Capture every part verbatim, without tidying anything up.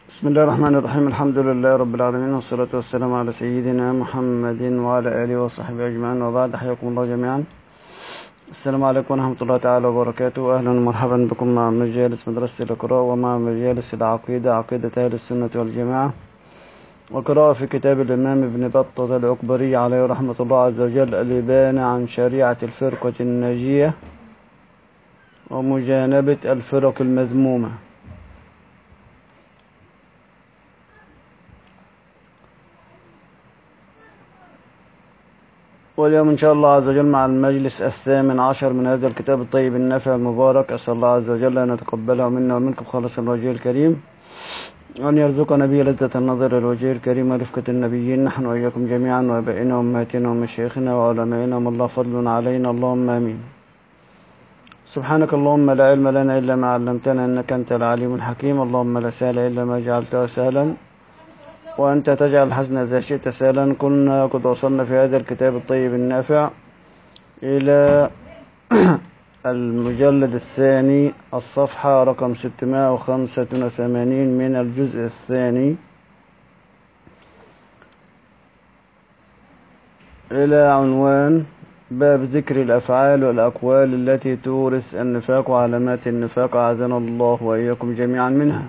بسم الله الرحمن الرحيم. الحمد لله رب العالمين، والصلاة والسلام على سيدنا محمد وعلى آله وصحبه أجمعين، وبعد. حياكم الله جميعا. السلام عليكم ورحمة الله تعالى وبركاته. أهلا ومرحبا بكم مع مجالس مدرسة القراءة ومع مجالس العقيدة، عقيدة أهل السنة والجماعة، وقراءة في كتاب الإمام ابن بطة العكبري عليه رحمة الله عز وجل، الإبانة عن شريعة الفرقة الناجية ومجانبة الفرق المذمومة. واليوم إن شاء الله عز وجل مع المجلس الثامن عشر من هذا الكتاب الطيب النافع المبارك. أسأل الله عز وجل أن يتقبله منا ومنكم خالص الوجه الكريم، وأن يرزقنا به لذة النظر الوجه الكريم ورفقة النبيين، نحن وإياكم جميعا، وآبائنا وأمهاتنا ومشايخنا وعلمائنا، ومن الله فضل علينا، اللهم آمين. سبحانك اللهم لا علم لنا إلا ما علمتنا، إنك أنت العليم الحكيم. اللهم لا سهل إلا ما جعلته سهلا، وأنت تجعل الحزن إذا شئت سهلا. كنا قد وصلنا في هذا الكتاب الطيب النافع إلى المجلد الثاني، الصفحة رقم ستمائة وخمسة وثمانين من الجزء الثاني، إلى عنوان باب ذكر الأفعال والأقوال التي تورث النفاق وعلامات النفاق، أعاذنا الله وإياكم جميعا منها.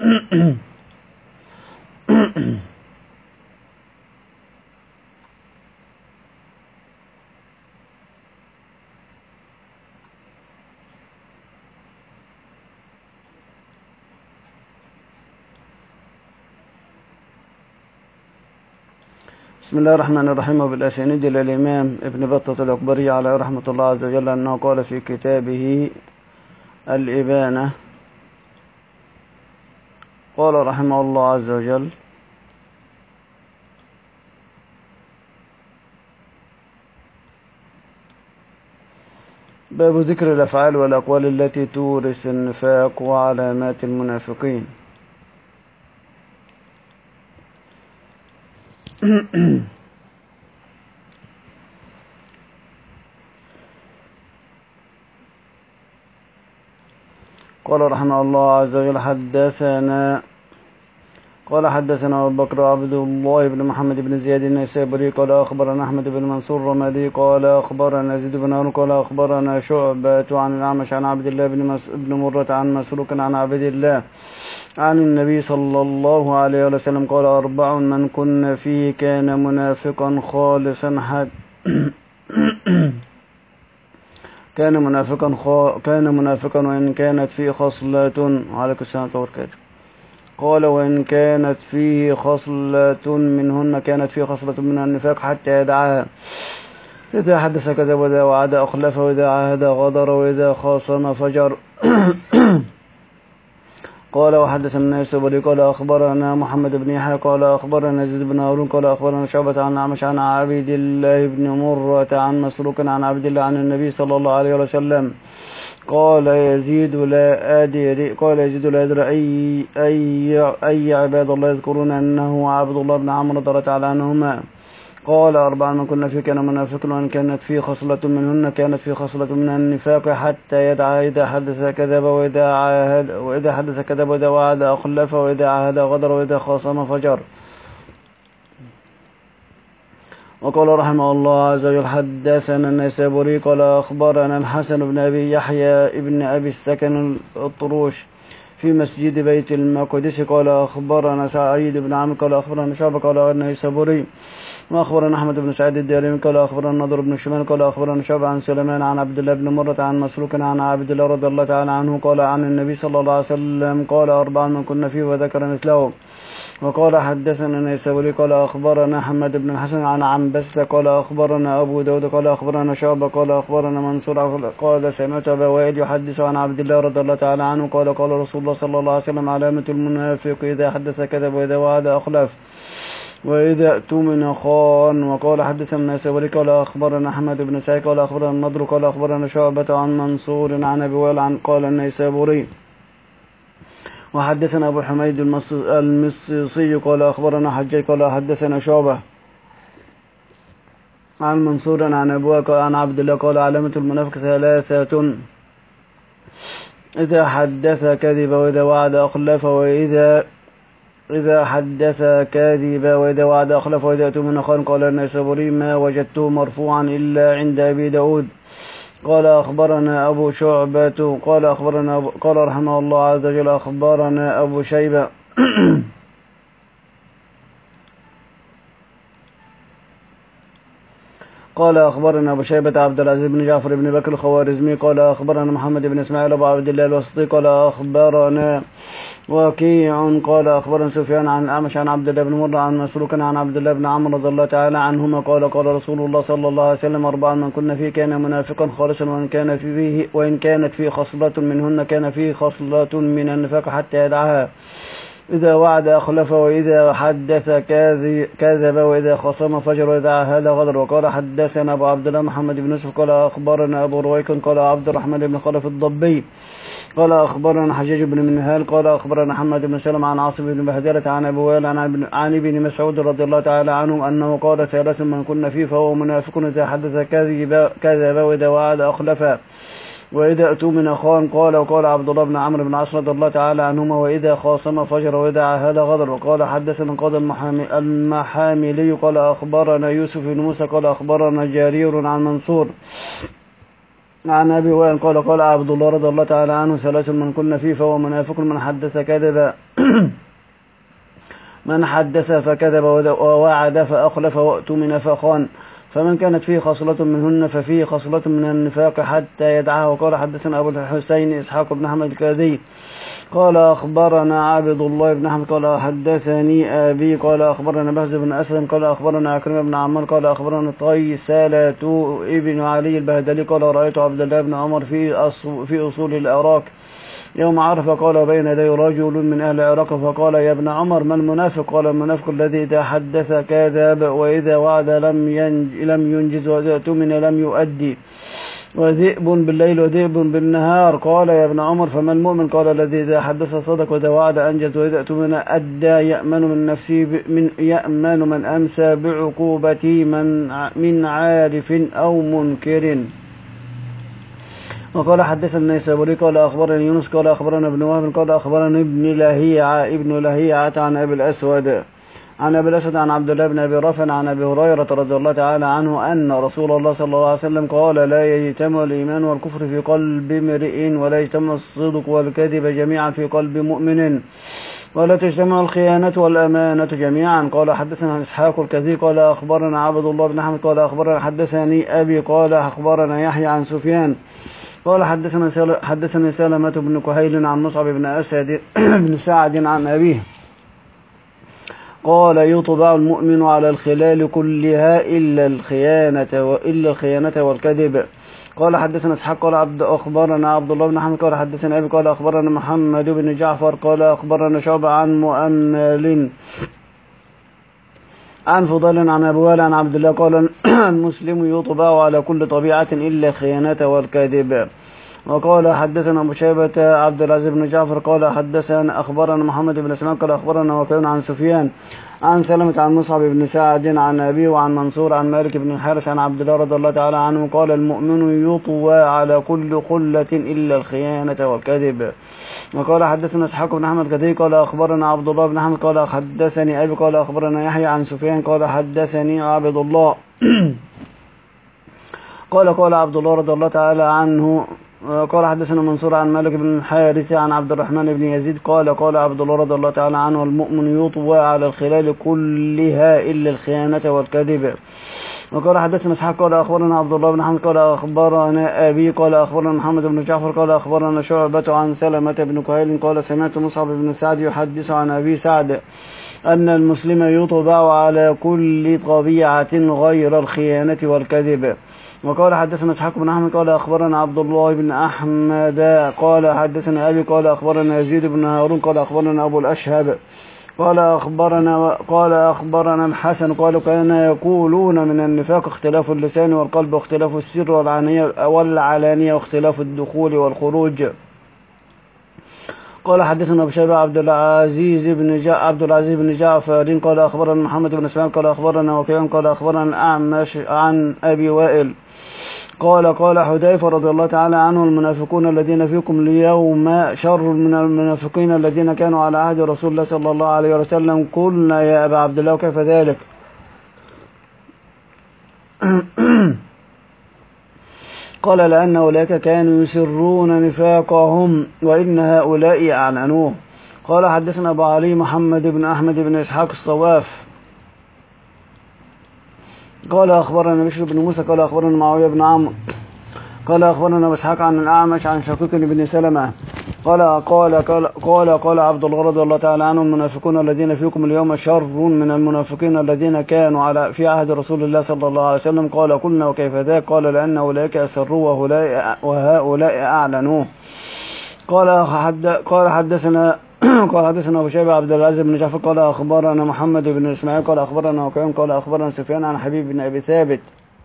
بسم الله الرحمن الرحيم. وبالأسانيد إلى الإمام ابن بطة العكبري عليه رحمة الله عز وجل أنه قال في كتابه الإبانة، قال رحمه الله عز وجل: باب ذكر الأفعال والأقوال التي تورث النفاق وعلامات المنافقين. قال رحمه الله عز وجل: حدثنا قال حدثنا أبو بكر عبد الله بن محمد بن زياد النيسابوري قال أخبرنا أحمد بن منصور الرمادي قال أخبرنا زيد بن هارون قال أخبرنا شعبة عن الأعمش عن عبد الله بن, مس... بن مرة عن مسروق عن عبد الله عن النبي صلى الله عليه وسلم قال: أربع من كن فيه كان منافقا خالصا حد كان منافقا خ... كان منافقا وإن كانت فيه خصلة عليكم السلام وبركاته. قال: وإن كانت فيه خصلة منهن كانت فيه خصلة من النفاق حتى يدعها. إذا حدث كذب، وإذا وعد أخلف، وإذا عاهد غدر، وإذا خاصم فجر. قال: وحدثنا النيسابوري قال أخبرنا محمد بن يحيى قال أخبرنا زيد بن هارون قال أخبرنا شعبة عن الأعمش عن عبد الله بن مرة عن مسروق عن عبد الله عن النبي صلى الله عليه وسلم قال: يزيد لا أدري قال يزيد لا أدري أي أي أي عباد الله يذكرون أنه عبد الله بن عمرو رضي الله تعالى عنهما قال: أربعة من كنا فيه كان منافق، وإن كانت فيه خصلة منهن كانت فيه خصلة من النفاق حتى يدعى. إذا حدث كذب، وإذا عاهد وإذا حدث كذب، وإذا وعد أخلف، وإذا عاهد غدر، وإذا خاصم فجر. وقال رحمه الله عز وجل: حدثنا النيسابوري قال أخبرنا الحسن بن أبي يحيى ابن أبي السكن الطروش في مسجد بيت المقدس قال أخبرنا سعيد بن عمرو قال أخبرنا شعبة قال النيسابوري وأخبرنا أحمد بن سعيد الدارمي قال أخبرنا النضر بن شمال قال أخبرنا شعبة عن سليمان عن عبد الله بن مرة عن مسروق عن عبد الله رضي الله تعالى عنه قال عن النبي صلى الله عليه وسلم قال: أربعة من كنا فيه وذكر مثله. وقال حدثنا النيسابوري قال أخبرنا حماد بن الحسن عن عنبسة قال أخبرنا أبو داود قال أخبرنا شعبة قال أخبرنا منصور قال سمعت أبا وائل يحدث عن عبد الله رضي الله تعالى عنه قال: قال رسول الله صلى الله عليه وسلم: علامة المنافق إذا حدث كذب، وإذا وعد أخلف، وإذا اؤتمن خان. وقال حدثنا النيسابوري قال أخبرنا أحمد بن سعيد قال أخبرنا النضر قال أخبرنا شعبة عن منصور عن أبي وائل عن قال النيسابوري: وحدثنا أبو حميد المصيصي قال أخبرنا حجاج قال حدثنا شعبة عن منصور عن أبوه عن عبد الله قال: علامة المنافق ثلاثة: إذا حدث كذب، وإذا وعد أخلف، وإذا إذا حدث كاذبا وإذا وعد أخلف وإذا أتمنى خان. قال النيسابوري ما وجدته مرفوعا إلا عند أبي داود. قال أخبرنا أبو شعبة قال أخبرنا أبو قال رحمه الله عز وجل أخبرنا أبو شيبة قال أخبرنا أبو شيبة عبد العزيز بن جعفر بن بكر الخوارزمي قال أخبرنا محمد بن إسماعيل أبو عبد الله الواسطي قال أخبرنا وكيع قال أخبرنا سفيان عن الأعمش عن عبد الله بن مرة عن مسروق عن عبد الله بن عمرو رضي الله تعالى عنهما قال قال رسول الله صلى الله عليه وسلم أربعا من كنا فيه كان منافقا خالصا وإن كان فيه وإن كانت فيه خصلة منهن كان فيه خصلة من النفاق حتى يدعها. إذا وعد أخلف وإذا حدث كذب وإذا خصم فجر وإذا عاهد غدر. وقال حدثنا أبو عبد الله محمد بن يوسف قال أخبرنا أبو رويك قال عبد الرحمن بن خلف الضبي قال أخبرنا حجاج بن منهال قال أخبرنا محمد بن سلم عن عاصم بن بهدلة عن أبي وائل عن ابن مسعود رضي الله تعالى عنه أنه قال ثلاث من كنا فيه فهو منافق إذا حدث كذب وإذا وعد أخلف وإذا أتمن خان. قال وقال عبد الله بن عمرو بن عاص رضي الله تعالى عنهما وإذا خاصم فجر وإذا عاهد غدر. وقال حدثنا قاضي المحاملي قال أخبرنا يوسف بن موسى قال أخبرنا جرير عن منصور عن أبي وائل قال قال عبد الله رضي الله تعالى عنه ثلاث من كنا فيه فهو منافق من حدث كذب من حدث فكذب ووعد فأخلف وأتمن فخان. فمن كانت فيه خصلة منهن ففيه خصلة من النفاق حتى يدعها. وقال حدثنا أبو الحسين إسحاق بن أحمد الكاذي قال أخبرنا عبد الله بن أحمد قال حدثني أبي قال أخبرنا بهز بن أسد قال أخبرنا عكرمة بن عمار قال أخبرنا طيسالة ابن علي البهدلي قال رأيت عبد الله بن عمر في في أصول العراق يوم عرفة قال بين يدي رجل من أهل العراق فقال يا ابن عمر ما المنافق؟ قال المنافق الذي إذا حدث كذب وإذا وعد لم ينج لم ينجز وإذا اؤتمن لم يؤدي وذئب بالليل وذئب بالنهار. قال يا ابن عمر فما المؤمن؟ قال الذي إذا حدث صدق وإذا وعد أنجز وإذا اؤتمن أدى يأمن من نفسه من يأمن من أمسى بعقوبة من من عارف أو منكر. وقال حدثنا النيسابوري قال أخبرني يونس قال أخبرنا ابن وهب قال أخبرنا ابن لهيعة ابن لهيعة عن أبي الأسود عن أبي الأسود عن عبد الله بن أبي رافع عن أبي هريرة رضي الله تعالى عنه أن رسول الله صلى الله عليه وسلم قال لا يجتمع الإيمان والكفر في قلب امرئ ولا يجتمع الصدق والكذب جميعا في قلب مؤمن ولا تجتمع الخيانة والأمانة جميعا. قال حدثنا إسحاق الكثير قال أخبرنا عبد الله بن أحمد قال أخبرنا حدثني أبي قال أخبرنا يحيى عن سفيان قال حدثنا حدثني سلمة بن كهيل عن مصعب بن أسد بن سعد عن أبيه قال يطبع المؤمن على الخلال كلها إلا الخيانة وإلا الخيانة والكذب. قال حدثنا إسحاق قال عبد أخبرنا عبد الله بن أحمد قال حدثنا أبي قال أخبرنا محمد بن جعفر قال أخبرنا شعبة عن مؤمل عن فضيل عن أبي وائل عن عبد الله قال المسلم يطبع على كل طبيعة إلا الخيانة والكذب. وقال حدثنا أبو شيبة عبد العزيز بن جعفر قال حدثنا أخبرنا محمد بن اسماعيل قال أخبرنا وكيع عن سفيان عن سلمة عن مصعب بن سعد عن أبيه وعن منصور عن مالك بن الحارث عن عبد الله رضي الله تعالى عنه قال المؤمن يطوى على كل خلة إلا الخيانة والكذب. وقال حدثنا إسحاق بن أحمد كثير قال أخبرنا عبد الله بن أحمد قال حدثني أبي قال أخبرنا يحيى عن سفيان قال حدثني عبد الله قال قال عبد الله رضي الله تعالى عنه قال حدثنا منصور عن مالك بن الحارث عن عبد الرحمن بن يزيد قال قال عبد الله رضي الله تعالى عنه المؤمن يطوى على الخلال كلها إلا الخيانة والكذب. وقال حدثنا إسحاق قال أخبرنا عبد الله بن حمد قال أخبرنا أبي قال أخبرنا محمد بن جعفر قال أخبرنا شعبة عن سلمة بن كهيل قال سمعت مصعب بن سعد يحدث عن أبي سعد أن المسلم يطبع على كل طبيعة غير الخيانة والكذب. وقال حدثنا إسحاق بن أحمد قال أخبرنا عبد الله بن أحمد قال حدثنا أبي قال أخبرنا يزيد بن هارون قال أخبرنا أبو الأشهب قال أخبرنا قال أخبرنا الحسن قالوا كان يقولون من النفاق اختلاف اللسان والقلب واختلاف السر والعلانية والعلانية واختلاف الدخول والخروج. قال حدثنا أبو شيبة عبد العزيز بن جع عبد العزيز بن جعفر قال أخبرنا محمد بن اسماعيل قال أخبرنا وكيع قال أخبرنا الأعمش عن أبي وائل قال قال حذيفة رضي الله تعالى عنه المنافقون الذين فيكم اليوم شر من المنافقين الذين كانوا على عهد رسول الله صلى الله عليه وسلم. قلنا يا أبا عبد الله كيف ذلك؟ قال لأن أولئك كانوا يسرون نفاقهم وإن هؤلاء أعلنوه. قال حدثنا أبو علي محمد بن أحمد بن إسحاق الصواف قال أخبرنا بشر بن موسى قال أخبرنا معاوية بن عمرو قال أخبرنا إسحاق عن الأعمش عن شقيق بن سلمة قال قال قال قال, قال عبد الله رضي الله تعالى عنه المنافقون الذين فيكم اليوم شر من المنافقين الذين كانوا على في عهد رسول الله صلى الله عليه وسلم. قال قلنا وكيف ذاك؟ قال لأن أولئك أسروا وهؤلاء أعلنوه. قال حد قال حدثنا قال حدثنا أبو شيبة عبد العزيز بن جعفر قال أخبرنا محمد بن إسماعيل قال أخبرنا وكيع قال أخبرنا سفيان عن حبيب بن أبي ثابت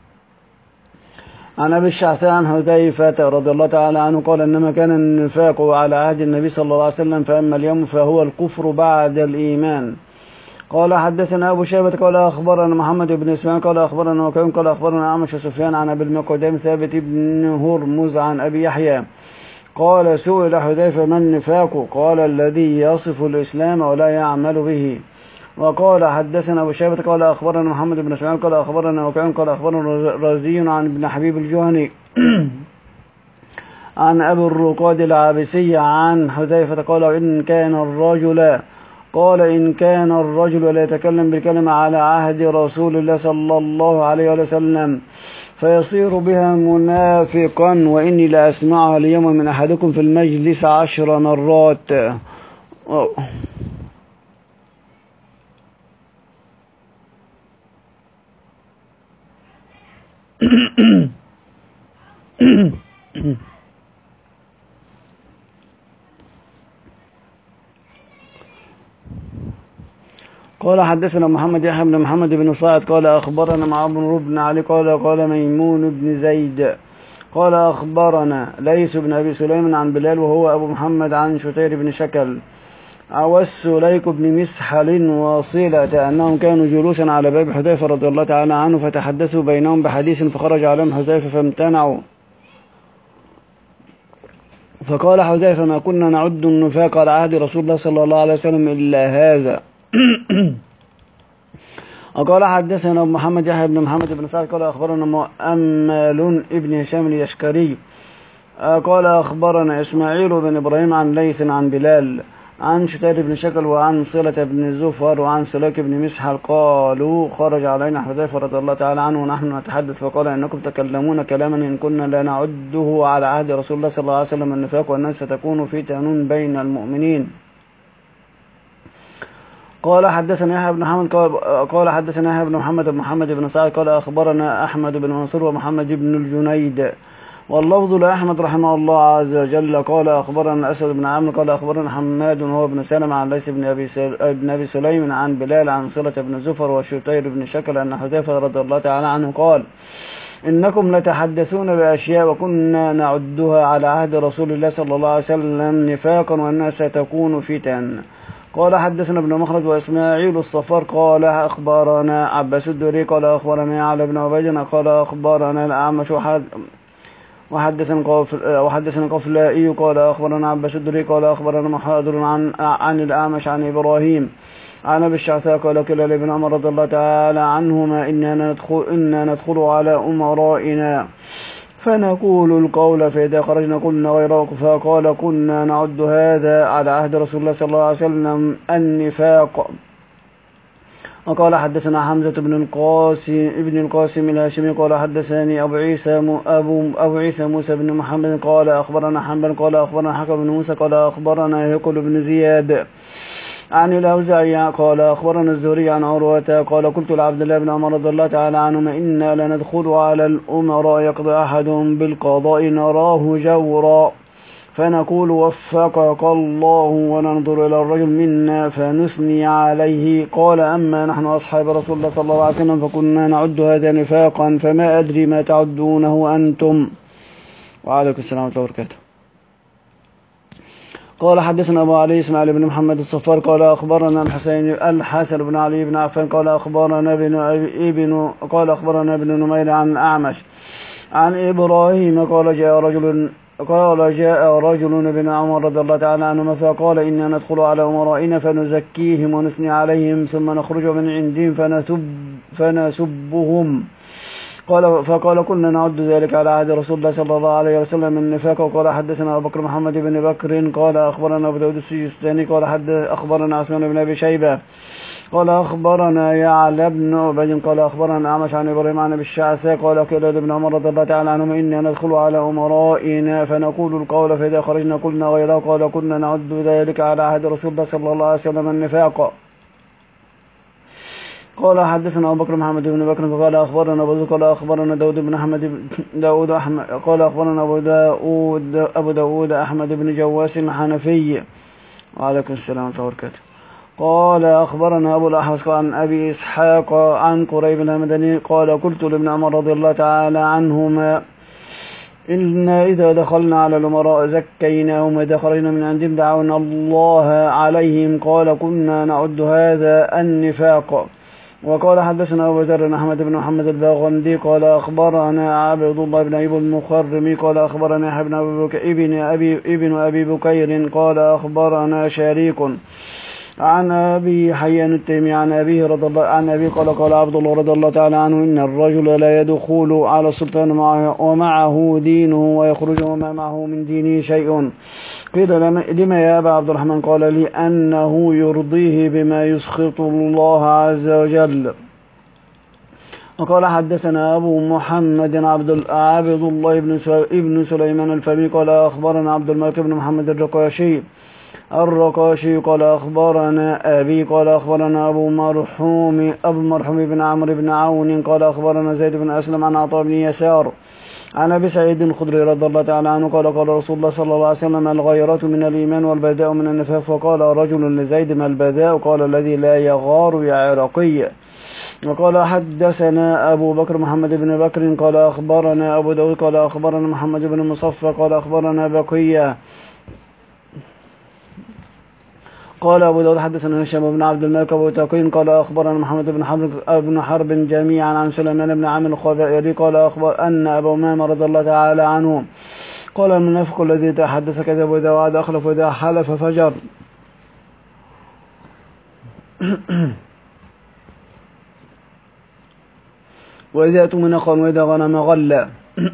عن أبي الشعثاء عن حذيفة رضي الله تعالى عنه قال إنما كان النفاق على عهد النبي صلى الله عليه وسلم فأما اليوم فهو الكفر بعد الإيمان. قال حدثنا أبو شيبة قال أخبرنا محمد بن إسماعيل قال أخبرنا وكيع قال أخبرنا أعمش سفيان عن أبي المقدام ثابت بن هرمز عن أبي يحيى قال سئل حذيفة ما النفاق؟ قال الذي يصف الإسلام ولا يعمل به. وقال حدثنا أبو شيبة قال أخبرنا محمد بن إسماعيل قال أخبرنا وكيع قال أخبرنا رازي عن ابن حبيب الجهني عن أبي الرقاد العابسي عن حذيفة قال إن كان الرجل قال إن كان الرجل لا يتكلم بالكلمة على عهد رسول الله صلى الله عليه وسلم فيصير بها منافقا وإني لا أسمعها اليوم من أحدكم في المجلس عشر مرات. قال حدثنا محمد يحيى بن محمد بن صاعد قال أخبرنا معمر بن علي قال قال ميمون بن زيد قال أخبرنا ليث بن أبي سليم عن بلال وهو أبو محمد عن شتير بن شكل والسليك بن مسحل وصيلة أنهم كانوا جلوسا على باب حذيفة رضي الله تعالى عنه فتحدثوا بينهم بحديث فخرج عليهم حذيفة فامتنعوا فقال حذيفة ما كنا نعد النفاق على عهد رسول الله صلى الله عليه وسلم إلا هذا. وقال حدثنا محمد يحيى بن محمد بن سعد قال أخبرنا مؤمل ابن هشام اليشكري قال أخبرنا إسماعيل بن إبراهيم عن ليث عن بلال عن شتير بن شكل وعن صلة بن زفر وعن سلاك بن مسحل قالوا خرج علينا حذيفة رضي الله تعالى عنه ونحن نتحدث فقال إنكم تكلمون كلاما إن كنا لا نعده على عهد رسول الله صلى الله عليه وسلم النفاق والناس ستكون فتن بين المؤمنين. قال حدثنا يحيى بن محمد قال حدثنا يحيى بن محمد بن محمد بن سعد قال أخبرنا أحمد بن منصور ومحمد بن الجنيد واللفظ لأحمد رحمه الله عز وجل قال أخبرنا أسد بن عمرو قال أخبرنا حماد وهو ابن سلمة عن ليث بن أبي بن أبي سليم عن بلال عن صلة بن زفر وشتير بن شكل أن حذيفة رضي الله تعالى عنه قال إنكم لتحدثون بأشياء وكنا نعدها على عهد رسول الله صلى الله عليه وسلم نفاقا وأنها ستكون فتن. قال حدثنا ابن مخلد وإسماعيل الصفار قال أخبرنا عباس الدوري قال أخبرنا علي بن عبيد قال أخبرنا الأعمش وحدثنا وحدثنا قفلائي قال أخبرنا عباس الدوري قال أخبرنا محاضر عن عن الأعمش عن إبراهيم عن أبي الشعثاء قال قيل لابن عمر رضي الله تعالى عنهما إننا ندخل إنا ندخل على أمرائنا فنقول القول فإذا خرجنا قلنا غيره فقال كنا نعد هذا على عهد رسول الله صلى الله عليه وسلم النفاق. وقال حدثنا حمزة بن القاسم ابن القاسم الهاشمي قال حدثني أبو عيسى أبو أبو عيسى موسى بن محمد قال أخبرنا حنبل قال أخبرنا حكم بن موسى قال أخبرنا هيقل بن زياد عن الأوزاعي قال أخبرنا الزهري عن عروة قال قلت لعبد الله بن عمر رضي الله تعالى عنهما إنا لندخل على الأمراء يقضي أحدهم بالقضاء نراه جورا فنقول وفقك الله وننظر إلى الرجل منا فنثني عليه. قال أما نحن أصحاب رسول الله صلى الله عليه وسلم فكنا نعد هذا نفاقا فما أدري ما تعدونه أنتم. وعليكم السلام ورحمة الله وبركاته. قال حدثنا أبو علي إسماعيل بن محمد الصفار قال أخبرنا الحسين الحسن بن علي بن عفان قال أخبرنا ابن ابن قال أخبرنا ابن نمير عن الأعمش عن إبراهيم قال جاء رجل قال جاء رجل بن عمر رضي الله تعالى عنهما فقال إنا ندخل على أمرائنا فنزكيهم ونثني عليهم ثم نخرج من عندهم فنسب فنسبهم قال فقال كنا نعد ذلك على عهد رسول الله صلى الله عليه وسلم من النفاق. وقال حدثنا أبو بكر محمد بن بكر قال أخبرنا أبو داود السجستاني قال حد أخبرنا عثمان بن أبي شيبة قال أخبرنا يعلى بن عبيد قال أخبرنا أعمش عن إبراهيم عن أبي الشعثاء قال قيل لابن عمر رضي الله تعالى عنهما إنا ندخل على أمرائنا فنقول القول فإذا خرجنا قلنا غيره قال كنا نعد ذلك على عهد رسول الله صلى الله عليه وسلم النفاق. قال حدثنا أبو بكر محمد بن بكر قال أخبرنا أبو قال أخبرنا داود بن أحمد داود أحمد قال أخبرنا أبو داود أبو داود أحمد بن جواس الحنفي وعليكم السلام ورحمة الله وبركاته قال أخبرنا أبو الأحوص عن أبي إسحاق عن قريب الهمداني قال قلت لابن عمر رضي الله تعالى عنهما إن إذا دخلنا على الأمراء زكيناهم وإذا خرجنا من عندهم دعونا الله عليهم قال كنا نعد هذا النفاق. وقال حدثنا أبو ذر أحمد بن محمد الباغندي قال أخبرنا عبد الله بن أيوب المخرمي قال أخبرنا يحيى بن ابن أبي ابن أبي بكير قال أخبرنا شريك عن أبي حيان التيمي عن أبيه رضي الله عن أبي قال قال عبد الله رضي الله تعالى عنه إن الرجل لا يدخل على السلطان ومعه دينه ويخرج وما معه من دينه شيء. قيل لما يا أبا عبد الرحمن قال لأنه يرضيه بما يسخط الله عز وجل. وقال حدثنا أبو محمد عبد عبد الله بن سليمان الفمي قال أخبرنا عبد الملك بن محمد الرقاشي الرقاشي قال أخبرنا أبي قال أخبرنا أبو مرحوم أبو مرحوم بن عمرو بن عون قال أخبرنا زيد بن أسلم عن عطاء بن يسار عن أبي سعيد الخدري رضي الله تعالى عنه قال قال رسول الله صلى الله عليه وسلم الغيرة من الإيمان والبذاء من النفاق. فقال رجل لزيد ما البذاء قال الذي لا يغار يا عراقي. وقال حدثنا أبو بكر محمد بن بكر قال أخبرنا أبو داود قال أخبرنا محمد بن مصفى قال أخبرنا بقية قال أبو داود حدثنا هشام بن عبد الملك أبو تقين قال أخبرنا محمد بن حرب بن حرب جميعا عن سليمان بن عامر الخبائري قال أخبر أن أبو أمامة رضي الله تعالى عنه قال المنافق الذي تحدث كذب وإذا وعد أخلف وإذا حلف فجر. وإذا أؤتمن خان وإذا غنم غلى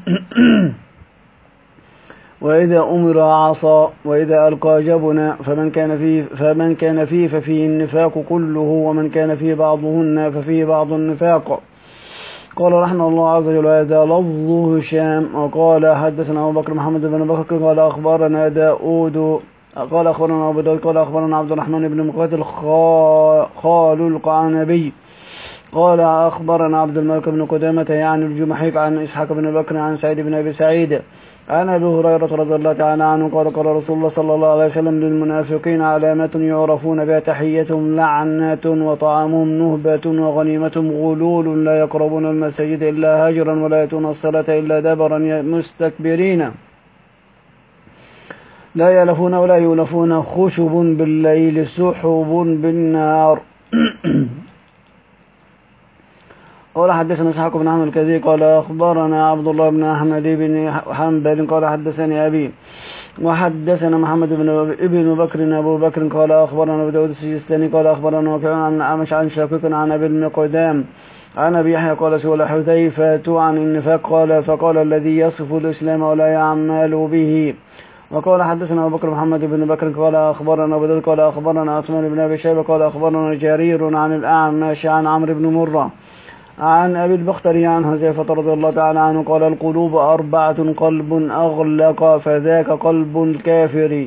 وإذا أمر عصى وإذا ألقى جبنا فمن كان فيه فمن كان فيه ففيه النفاق كله ومن كان فيه بعضهن ففيه بعض النفاق. قال رحمه الله عز وجل هذا لفظ هشام. وقال حدثنا أبو بكر محمد بن بكر قال أخبرنا داود قال أخبرنا أبو داود قال أخبرنا عبد الرحمن بن مقاتل خال القعنبي قال أخبرنا عبد الملك بن قدامة يعني الجمحي عن إسحاق بن بكر عن سعيد بن أبي سعيد عن أبي هريرة رضي الله تعالى عنه قال قال رسول الله صلى الله عليه وسلم للمنافقين علامات يعرفون بها تحيتهم لعنة وطعامهم نهبة وغنيمتهم غلول لا يقربون المساجد إلا هاجرا ولا يأتون الصلاة إلا دبرا مستكبرين لا يلفون ولا يولفون خشب بالليل سحب بالنهار. قال حدثنا إسحاق بن عمرو الكذي قال أخبرنا عبد الله بن أحمد بن حنبل قال حدثني أبي وحدثنا محمد بن ابن بكر أبو بكر قال أخبرنا أبو داود السجستاني قال أخبرنا وكيع عن أعمش عن شقيق عن أبي المقدام عن أبي يحيى قال سئل حذيفة عن النفاق قال فقال الذي يصف الإسلام ولا يعمل به. وقال حدثنا أبو بكر محمد بن بكر قال أخبرنا أبو داود قال أخبرنا عثمان بن أبي شيبة قال أخبرنا جرير عن الأعمش عن عمرو بن مرة عن أبي البختري عن حذيفة رضي الله تعالى عنه قال القلوب أربعة قلب أغلق فذاك قلب الكافر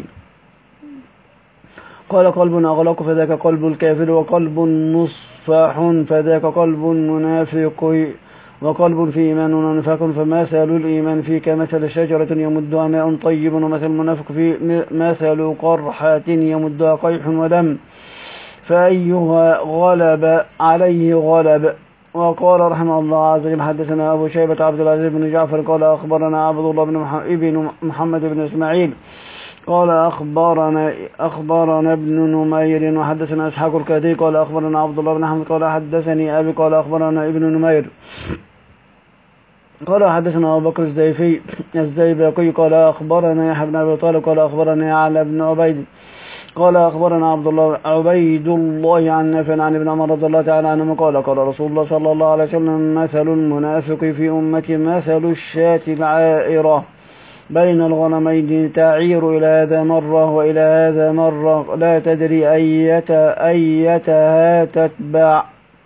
قال قلب أغلق فذاك قلب الكافر وقلب مصفح فذاك قلب منافق وقلب في إيمان ونفاق فمثل الإيمان فيه كمثل شجرة يمدها ماء طيب ومثل المنافق في مثل قرحة يمدها قيح ودم فأيها غلب عليه غلب. وقال رحمه الله عز وجل حدثنا أبو شيبة عبد العزيز بن جعفر قال أخبرنا عبد الله بن محمد بن إسماعيل قال أخبرنا أخبرنا ابن نمير وحدثنا إسحاق الكاثي قال أخبرنا عبد الله بن أحمد قال حدثني أبي قال أخبرنا ابن نمير قال حدثنا أبو بكر الزيفي الزيبقي قال أخبرنا يحيى بن أبي طالب قال أخبرنا علي بن عبيد قال أخبرنا عبد الله عبيد الله عن نافع عن ابن عمر رضي الله تعالى عنهما قال قال رسول الله صلى الله عليه وسلم مثل المنافق في أمتي مثل الشاة العائرة بين الغنمين تعير إلى هذا مرة وإلى هذا مرة لا تدري أيتها أيتها تتبع.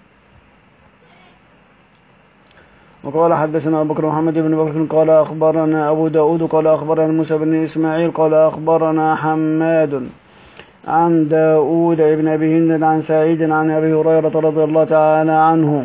وقال حدثنا أبو بكر محمد بن بكر قال أخبرنا أبو داود قال أخبرنا موسى بن إسماعيل قال أخبرنا حماد عن داود بن أبي هند عن سعيد عن أبي هريرة رضي الله تعالى عنه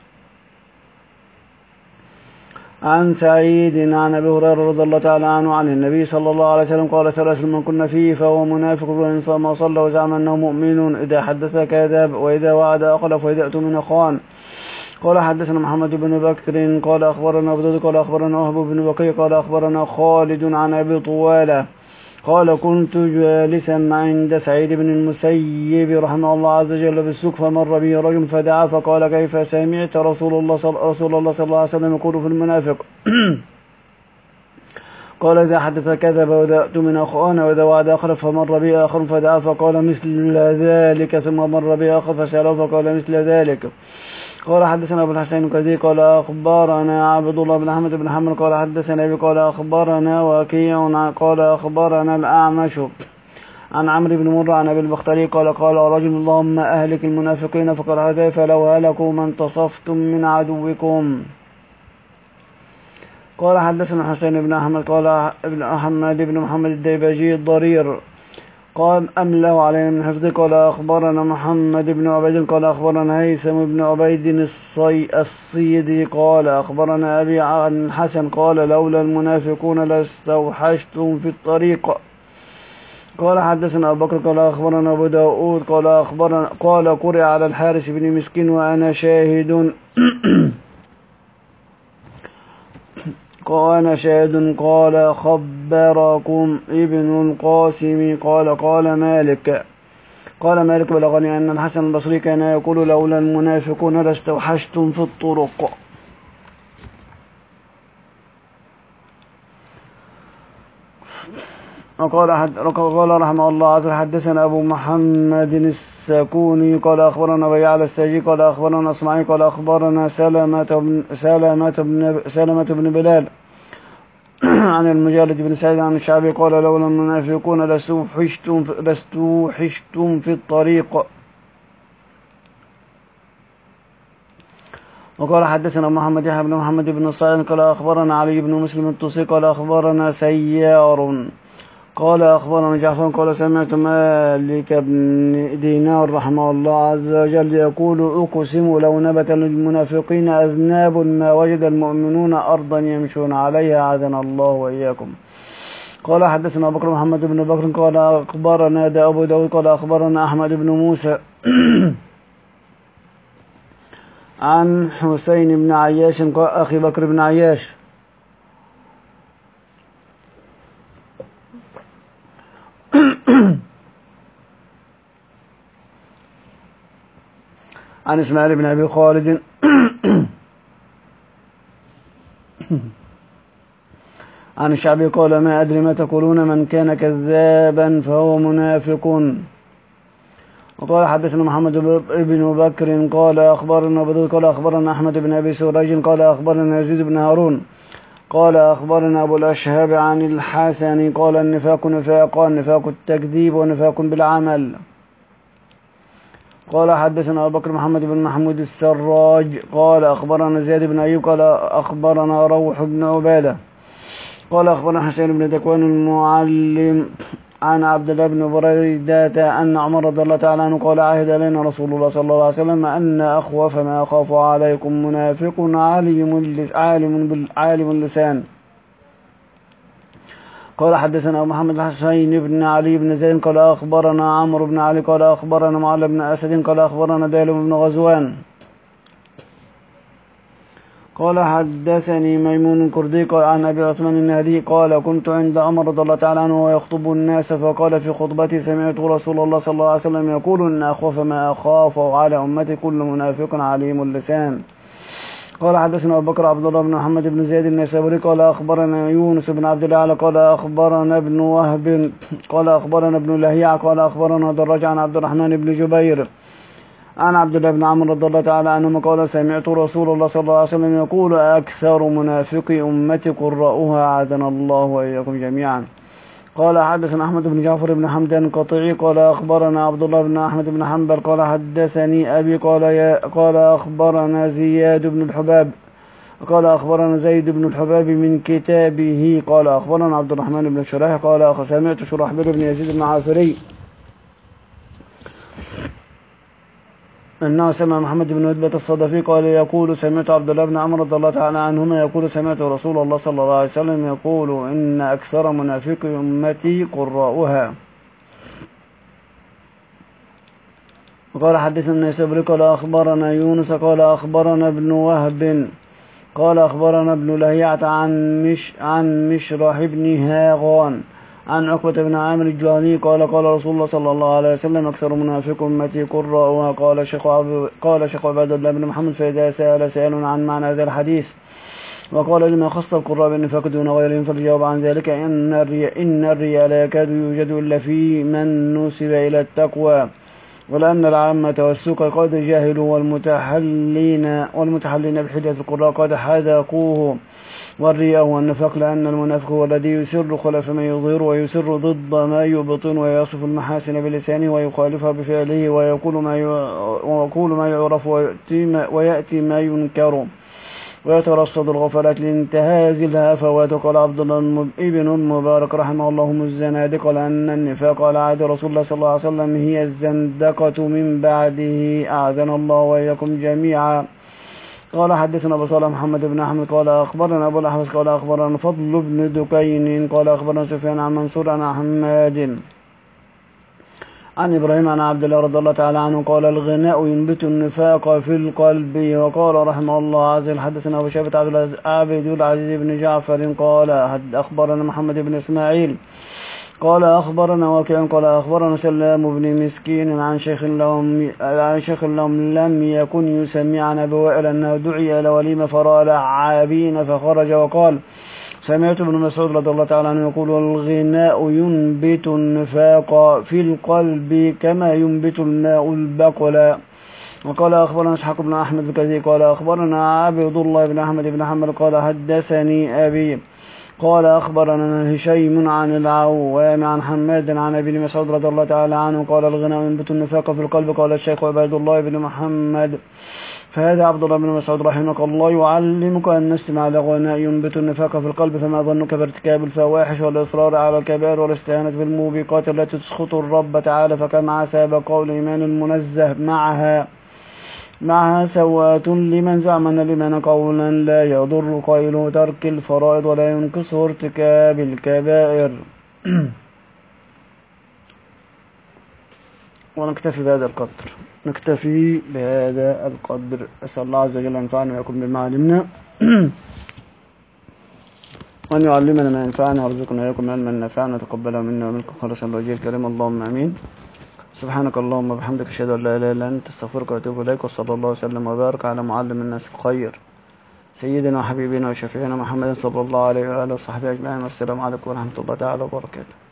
عن سعيد عن أبي هريرة رضي الله تعالى عنه عن النبي صلى الله عليه وسلم قال ثلاث من كنا فيه فهو منافق وإن صام وصلى وزعم أنه مؤمن إذا حدث كذب وإذا وعد أخلف وإذا اؤتمن خان. قال حدثنا محمد بن بكر قال أخبرنا أبو داود قال أخبرنا وهب بن بكير قال أخبرنا خالد عن أبي طوالة قال كنت جالسا عند سعيد بن المسيب رحمه الله عز وجل بالسوق فمر به رجل فدعا فقال كيف سمعت رسول الله صلى رسول الله صلى الله عليه وسلم يقول في المنافق قال إذا حدث كذب وإذا اؤتمن خان وإذا وعد أخلف فمر به آخر فدعا فقال مثل ذلك ثم مر به آخر فسأله فقال مثل ذلك. قال حدثنا أبو الحسين الكثير قال أخبرنا عبد الله بن أحمد بن حنبل قال حدثنا أبي قال أخبرنا وكيع قال أخبرنا الأعمش عن عمرو بن مرة عن أبي البختري قال قال رجل اللهم أهلك المنافقين فقال هذا فلو هلكوا ما انتصفتم من عدوكم. قال حدثنا حسين بن أحمد قال ابن أحمد بن محمد الديباجي الضرير قال أمله علينا من حفظه قال أخبرنا محمد بن عبيد قال أخبرنا هيثم بن عبيد الصي الصيدي قال أخبرنا أبي عن الحسن قال لولا المنافقون لاستوحشتم في الطريق. قال حدثنا أبو بكر قال أخبرنا أبو داود قال أخبرنا قال قرئ على الحارث بن مسكين وأنا شاهد قال شاهد قال خبركم ابن القاسم قال قال مالك قال مالك بلغني أن الحسن البصري كان يقول لولا المنافقون لاستوحشتم في الطرق. وقال قال رحمه الله عز وجل حدثنا أبو محمد السكوني قال أخبرنا بيع الساجي قال أخبرنا اسماعيل قال أخبرنا سلمة بن سلمة بن سلمة بن بلال عن المجالد بن سعيد عن الشعبي قال لولا المنافقون لاستوحشتم لاستوحشتم في الطريق. وقال حدثنا محمد يحيى بن محمد بن صاعد قال أخبرنا علي بن مسلم الطوسي قال أخبرنا سيار قال أخبرنا جعفر قال سمعت مالك بن دينار رحمه الله عز وجل يقول أقسم لو نبت للمنافقين أذناب ما وجد المؤمنون أرضا يمشون عليها عاذنا الله وإياكم. قال حدثنا أبو بكر محمد بن بكر قال أخبرنا أبو داود قال أخبرنا أحمد بن موسى عن حسين بن عياش أخي بكر بن عياش عن إسماعيل بن أبي خالد عن الشعبي قال ما أدري ما تقولون من كان كذابا فهو منافق. وقال حدثنا محمد بن بكر قال أخبرنا بدر قال أخبرنا أحمد بن أبي سريج قال أخبرنا يزيد بن هارون قال أخبرنا أبو الأشهاب عن الحسن قال النفاق نفاقان نفاق التكذيب ونفاق بالعمل. قال حدثنا أبو بكر محمد بن محمود السراج قال أخبرنا زياد بن أيوب قال أخبرنا روح بن عبادة قال أخبرنا حسين بن ذكوان المعلم عن عبد الله بن بريدة أن عمر رضي الله تعالى عنه قال عهد علينا رسول الله صلى الله عليه وسلم أن أخوف ما أخاف عليكم منافق عالم عالم عالم اللسان. قال حدثنا أبو محمد الحسين بن علي بن زيد قال أخبرنا عمرو بن علي قال أخبرنا معل بن أسد قال أخبرنا دالم بن غزوان قال حدثني ميمون الكردي عن أبي عثمان النهدي قال كنت عند عمر رضي الله تعالى عنه ويخطب الناس فقال في خطبتي سمعت رسول الله صلى الله عليه وسلم يقول إن أخوف ما أخاف على أمتي كل منافق عليم اللسان. قال حدثنا أبو بكر عبد الله بن محمد بن زياد النيسابوري قال أخبرنا يونس بن عبد الله قال أخبرنا ابن وهب قال أخبرنا ابن لهيعة قال أخبرنا دراج عن عبد الرحمن بن جبير عن عبد الله بن عمرو رضي الله تعالى عنهما قال سمعت رسول الله صلى الله عليه وسلم يقول أكثر منافقي أمتي قراؤها أعاذنا الله وإياكم جميعا. قال حدثنا أحمد بن جعفر بن حمدان القطعي قال أخبرنا عبد الله بن أحمد بن حنبل قال حدثني أبي قال يا قال أخبرنا زياد بن الحباب قال أخبرنا زيد بن الحباب من كتابه قال أخبرنا عبد الرحمن بن شريح قال سمعت شرحبيل بن يزيد بن عافري أنه سمع محمد بن عتبة الصدفي قال يقول سمعت عبد الله بن عمرو رضي الله تعالى عنهما يقول سمعت رسول الله صلى الله عليه وسلم يقول إن أكثر منافق أمتي قراؤها. قال حدثنا النيسابوري قال أخبرنا يونس قال أخبرنا ابن وهب قال أخبرنا ابن لهيعة عن مش عن مشرح بن هاغان عن عقبة بن عامر الجهني قال قال رسول الله صلى الله عليه وسلم أكثر منافق أمتي قراؤها. قال شيخ قال شيخ عباد الله بن محمد فإذا سأل سائل عن معنى هذا الحديث وقال لما خص القراء بالنفاق دون غيرهم فالجواب عن ذلك إن الرياء إن الرياء لا يكاد يوجد إلا في من نسب إلى التقوى ولأن العامة والسوق قد جاهلوا والمتحلين والمتحلين بحجة القراء قد حذقوه. والرياء هو النفاق لأن المنافق هو الذي يسر خلاف ما يظهر ويسر ضد ما يبطن ويصف المحاسن بلسانه ويخالفها بفعله ويقول ما ويقول ما يعرف ويأتي ما, ويأتي ما ينكر ويترصد الغفلات لانتهاز الهفوات. قال عبد الله ابن المبارك رحمه الله الزنادقة لأن النفاق على عهد رسول الله صلى الله عليه وسلم هي الزندقة من بعده أعاذنا الله وإياكم جميعا. قال حدثنا أبو صالح محمد بن أحمد قال أخبرنا أبو الأحوص قال أخبرنا فضل بن دكين قال أخبرنا سفيان عن منصور عن حماد عن إبراهيم عن عبد الله رضي الله تعالى عنه قال الغناء ينبت النفاق في القلب. وقال رحمه الله عز وجل حدثنا أبو شيبة عبد العزيز بن جعفر قال أخبرنا محمد بن إسماعيل قال أخبرنا وكيع قال أخبرنا سلام بن مسكين عن شيخ لهم عن شيخ لهم لم يكن يسمع عن أبي وائل أنه دعي إلى وليمة فرأى لعابين فخرج وقال سمعت ابن مسعود رضي الله تعالى عنه يقول الغناء ينبت النفاق في القلب كما ينبت الماء البقل. وقال أخبرنا إسحاق بن أحمد الكثير قال أخبرنا عبد الله بن أحمد بن حنبل قال حدثني أبي قال أخبرنا هشيم عن العوام عن حماد عن أبي مسعود رضي الله تعالى عنه قال الغناء ينبت النفاق في القلب. قال الشيخ عباد الله بن محمد فهذا عبد الله بن مسعود رحمك الله يعلمك أن نستمع على الغناء ينبت النفاق في القلب فما ظنك بارتكاب الفواحش والإصرار على الكبائر والاستهانة بالموبقات التي تسخط الرب تعالى فكم عسى بقول إيمان المنزه معها معها سوات لمن زعم أن لمن قولا لا يضر قيله ترك الفرائض ولا ينقصه ارتكاب الكبائر. ونكتفي بهذا القدر نكتفي بهذا القدر أسأل الله عز وجل أن ينفعنا ويكون بما علمنا وأن يعلمنا ما ينفعنا ويرزقنا ويكون علما نافعا وتقبله منا ومنكم خالصا لوجهه الكريم اللهم آمين. سبحانك اللهم وبحمدك أشهد أن لا إله إلا أنت أستغفرك وأتوب إليك وصلى الله وسلم وبارك على معلم الناس الخير سيدنا وحبيبنا وشفيعنا محمد صلى الله عليه وآله وصحبه أجمعين والسلام عليكم ورحمة الله تعالى وبركاته.